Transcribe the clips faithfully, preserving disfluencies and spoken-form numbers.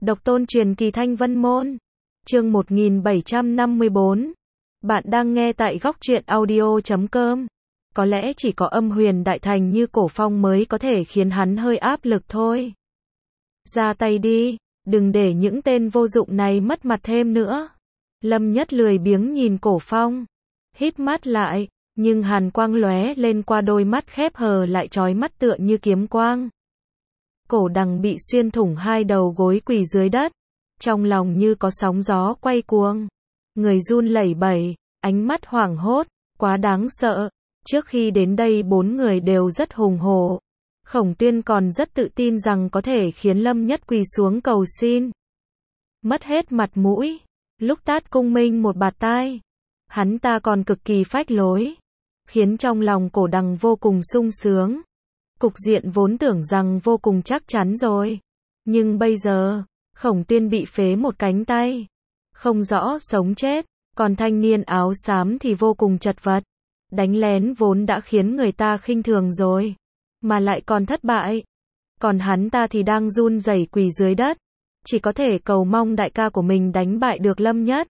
Độc tôn truyền kỳ Thanh Vân Môn. Chương một nghìn bảy trăm năm mươi tư. Bạn đang nghe tại góc truyện audio chấm com. Có lẽ chỉ có âm huyền đại thành như Cổ Phong mới có thể khiến hắn hơi áp lực thôi. Ra tay đi, đừng để những tên vô dụng này mất mặt thêm nữa. Lâm Nhất lười biếng nhìn Cổ Phong, híp mắt lại, nhưng hàn quang lóe lên qua đôi mắt khép hờ lại chói mắt tựa như kiếm quang. Cổ Đằng bị xuyên thủng hai đầu gối quỳ dưới đất, trong lòng như có sóng gió quay cuồng, người run lẩy bẩy, ánh mắt hoảng hốt, quá đáng sợ. Trước khi đến đây bốn người đều rất hùng hổ. Khổng Tuyên còn rất tự tin rằng có thể khiến Lâm Nhất quỳ xuống cầu xin. Mất hết mặt mũi, lúc tát Cung Minh một bạt tai, hắn ta còn cực kỳ phách lối, khiến trong lòng Cổ Đằng vô cùng sung sướng. Cục diện vốn tưởng rằng vô cùng chắc chắn rồi, nhưng bây giờ, Khổng Tuyên bị phế một cánh tay, không rõ sống chết, còn thanh niên áo xám thì vô cùng chật vật. Đánh lén vốn đã khiến người ta khinh thường rồi, mà lại còn thất bại. Còn hắn ta thì đang run rẩy quỳ dưới đất, chỉ có thể cầu mong đại ca của mình đánh bại được Lâm Nhất.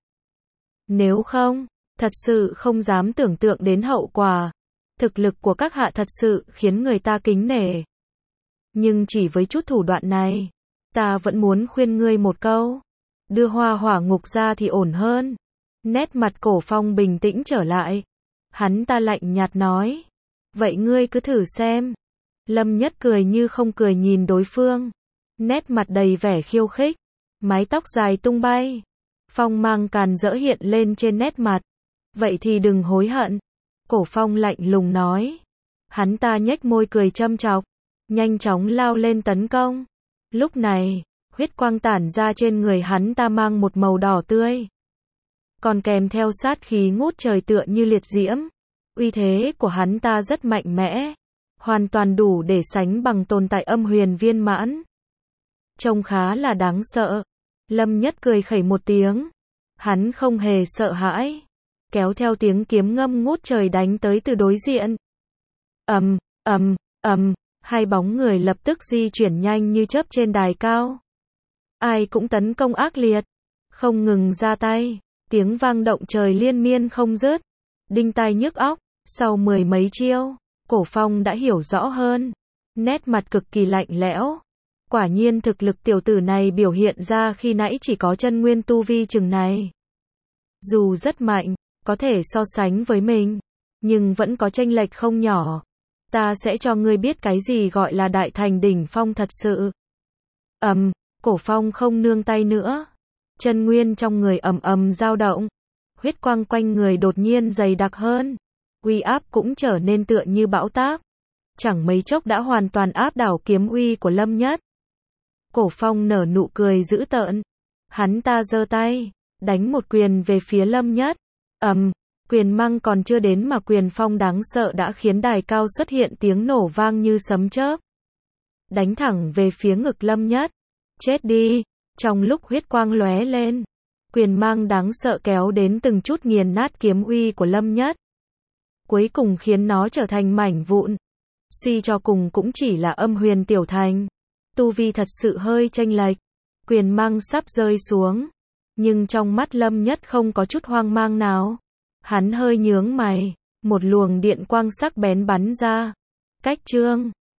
Nếu không, thật sự không dám tưởng tượng đến hậu quả. Thực lực của các hạ thật sự khiến người ta kính nể. Nhưng chỉ với chút thủ đoạn này, ta vẫn muốn khuyên ngươi một câu. Đưa Hoa Hỏa Ngục ra thì ổn hơn. Nét mặt Cổ Phong bình tĩnh trở lại. Hắn ta lạnh nhạt nói. Vậy ngươi cứ thử xem. Lâm Nhất cười như không cười nhìn đối phương. Nét mặt đầy vẻ khiêu khích. Mái tóc dài tung bay. Phong mang càn rỡ hiện lên trên nét mặt. Vậy thì đừng hối hận. Cổ Phong lạnh lùng nói. Hắn ta nhếch môi cười châm chọc, nhanh chóng lao lên tấn công. Lúc này, huyết quang tản ra trên người hắn ta mang một màu đỏ tươi, còn kèm theo sát khí ngút trời tựa như liệt diễm. Uy thế của hắn ta rất mạnh mẽ, hoàn toàn đủ để sánh bằng tồn tại âm huyền viên mãn. Trông khá là đáng sợ. Lâm Nhất cười khẩy một tiếng. Hắn không hề sợ hãi, kéo theo tiếng kiếm ngâm ngút trời đánh tới từ đối diện. Ầm, ầm, ầm, hai bóng người lập tức di chuyển nhanh như chớp trên đài cao. Ai cũng tấn công ác liệt, không ngừng ra tay, tiếng vang động trời liên miên không dứt, đinh tai nhức óc. Sau mười mấy chiêu, Cổ Phong đã hiểu rõ hơn, nét mặt cực kỳ lạnh lẽo. Quả nhiên thực lực tiểu tử này biểu hiện ra khi nãy chỉ có chân nguyên tu vi chừng này. Dù rất mạnh, có thể so sánh với mình, nhưng vẫn có chênh lệch không nhỏ. Ta sẽ cho ngươi biết cái gì gọi là đại thành đỉnh phong thật sự. Ầm, Cổ Phong không nương tay nữa. Chân nguyên trong người ầm ầm dao động. Huyết quang quanh người đột nhiên dày đặc hơn. Uy áp cũng trở nên tựa như bão táp. Chẳng mấy chốc đã hoàn toàn áp đảo kiếm uy của Lâm Nhất. Cổ Phong nở nụ cười dữ tợn. Hắn ta giơ tay, đánh một quyền về phía Lâm Nhất. Ầm, quyền mang còn chưa đến mà quyền phong đáng sợ đã khiến đài cao xuất hiện tiếng nổ vang như sấm chớp. Đánh thẳng về phía ngực Lâm Nhất. Chết đi. Trong lúc huyết quang lóe lên, quyền mang đáng sợ kéo đến từng chút nghiền nát kiếm uy của Lâm Nhất, cuối cùng khiến nó trở thành mảnh vụn. Suy cho cùng cũng chỉ là âm huyền tiểu thành, tu vi thật sự hơi chênh lệch. Quyền mang sắp rơi xuống, nhưng trong mắt Lâm Nhất không có chút hoang mang nào. Hắn hơi nhướng mày, một luồng điện quang sắc bén bắn ra. Cách chương